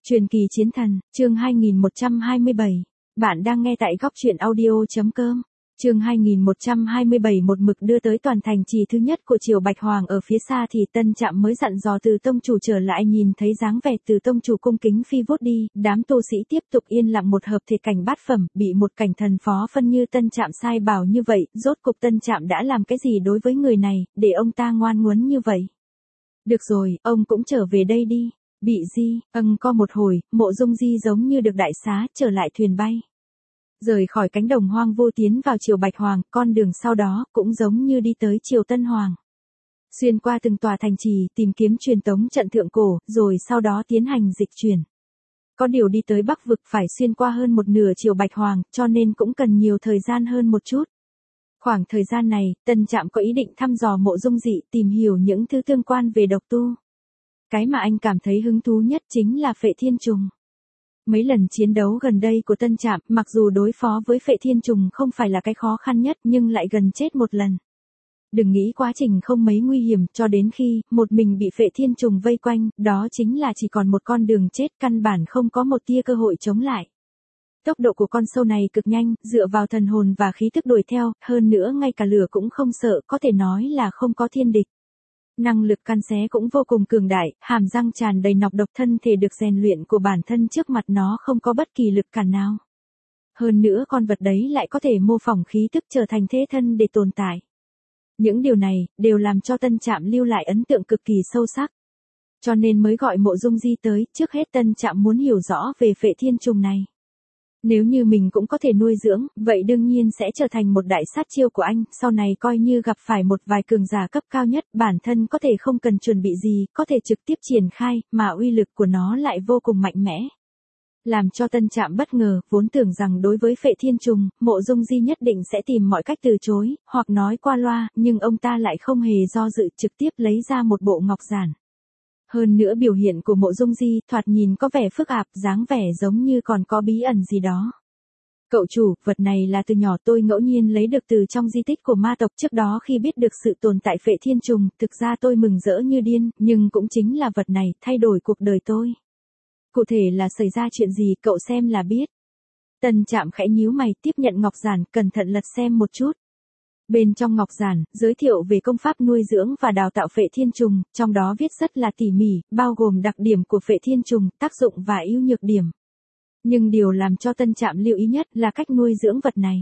Truyền kỳ chiến thần, chương 2127. Bạn đang nghe tại góc truyện audio.com. Chương 2127 một mực đưa tới toàn thành trì thứ nhất của Triều Bạch Hoàng ở phía xa thì Tân Trạm mới dặn dò Từ tông chủ trở lại, nhìn thấy dáng vẻ Từ tông chủ cung kính phi vút đi, đám tu sĩ tiếp tục yên lặng. Một hợp thể cảnh bát phẩm, bị một cảnh thần phó phân như Tân Trạm sai bảo như vậy, rốt cục Tân Trạm đã làm cái gì đối với người này, để ông ta ngoan ngoãn như vậy. Được rồi, ông cũng trở về đây đi. Bị Di, co một hồi, Mộ Dung Di giống như được đại xá, trở lại thuyền bay. Rời khỏi cánh đồng hoang vu tiến vào Triều Bạch Hoàng, con đường sau đó cũng giống như đi tới Triều Tân Hoàng. Xuyên qua từng tòa thành trì, tìm kiếm truyền tống trận thượng cổ, rồi sau đó tiến hành dịch chuyển. Có điều đi tới Bắc vực phải xuyên qua hơn một nửa Triều Bạch Hoàng, cho nên cũng cần nhiều thời gian hơn một chút. Khoảng thời gian này, Tân Trạm có ý định thăm dò Mộ Dung Dị, tìm hiểu những thứ tương quan về độc tu. Cái mà anh cảm thấy hứng thú nhất chính là Phệ Thiên Trùng. Mấy lần chiến đấu gần đây của Tân Trạm, mặc dù đối phó với Phệ Thiên Trùng không phải là cái khó khăn nhất, nhưng lại gần chết một lần. Đừng nghĩ quá trình không mấy nguy hiểm, cho đến khi một mình bị Phệ Thiên Trùng vây quanh, đó chính là chỉ còn một con đường chết, căn bản không có một tia cơ hội chống lại. Tốc độ của con sâu này cực nhanh, dựa vào thần hồn và khí thức đuổi theo, hơn nữa ngay cả lửa cũng không sợ, có thể nói là không có thiên địch. Năng lực căn xé cũng vô cùng cường đại, hàm răng tràn đầy nọc độc, thân thể được rèn luyện của bản thân trước mặt nó không có bất kỳ lực cản nào. Hơn nữa con vật đấy lại có thể mô phỏng khí tức trở thành thế thân để tồn tại. Những điều này, đều làm cho Tân Trạm lưu lại ấn tượng cực kỳ sâu sắc. Cho nên mới gọi Mộ Dung Di tới, trước hết Tân Trạm muốn hiểu rõ về Phệ Thiên Trùng này. Nếu như mình cũng có thể nuôi dưỡng, vậy đương nhiên sẽ trở thành một đại sát chiêu của anh, sau này coi như gặp phải một vài cường giả cấp cao nhất, bản thân có thể không cần chuẩn bị gì, có thể trực tiếp triển khai, mà uy lực của nó lại vô cùng mạnh mẽ. Làm cho Tân Trạm bất ngờ, vốn tưởng rằng đối với Phệ Thiên Trùng, Mộ Dung Di nhất định sẽ tìm mọi cách từ chối, hoặc nói qua loa, nhưng ông ta lại không hề do dự, trực tiếp lấy ra một bộ ngọc giản. Hơn nữa biểu hiện của Mộ Dung Di thoạt nhìn có vẻ phức tạp, dáng vẻ giống như còn có bí ẩn gì đó. Cậu chủ, vật này là từ nhỏ tôi ngẫu nhiên lấy được từ trong di tích của ma tộc, trước đó khi biết được sự tồn tại Phệ Thiên Trùng, thực ra tôi mừng rỡ như điên, nhưng cũng chính là vật này, thay đổi cuộc đời tôi. Cụ thể là xảy ra chuyện gì, cậu xem là biết. Tân Trạm khẽ nhíu mày, tiếp nhận ngọc giản, cẩn thận lật xem một chút. Bên trong ngọc giản, giới thiệu về công pháp nuôi dưỡng và đào tạo Phệ Thiên Trùng, trong đó viết rất là tỉ mỉ, bao gồm đặc điểm của Phệ Thiên Trùng, tác dụng và ưu nhược điểm. Nhưng điều làm cho Tân Trạm lưu ý nhất là cách nuôi dưỡng vật này.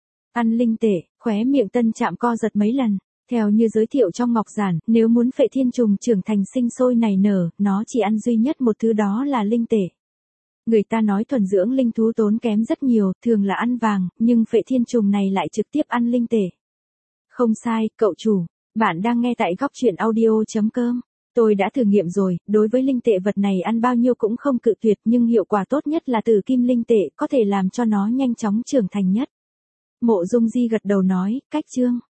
Ăn linh tệ, khóe miệng Tân Trạm co giật mấy lần. Theo như giới thiệu trong ngọc giản, nếu muốn Phệ Thiên Trùng trưởng thành sinh sôi nảy nở, nó chỉ ăn duy nhất một thứ, đó là linh tệ. Người ta nói thuần dưỡng linh thú tốn kém rất nhiều, thường là ăn vàng, nhưng Phệ Thiên Trùng này lại trực tiếp ăn linh tệ. Không sai, cậu chủ. Bạn đang nghe tại góc truyện audio.com. Tôi đã thử nghiệm rồi, đối với linh tệ vật này ăn bao nhiêu cũng không cự tuyệt, nhưng hiệu quả tốt nhất là tử kim linh tệ, có thể làm cho nó nhanh chóng trưởng thành nhất. Mộ Dung Di gật đầu nói, cách chương.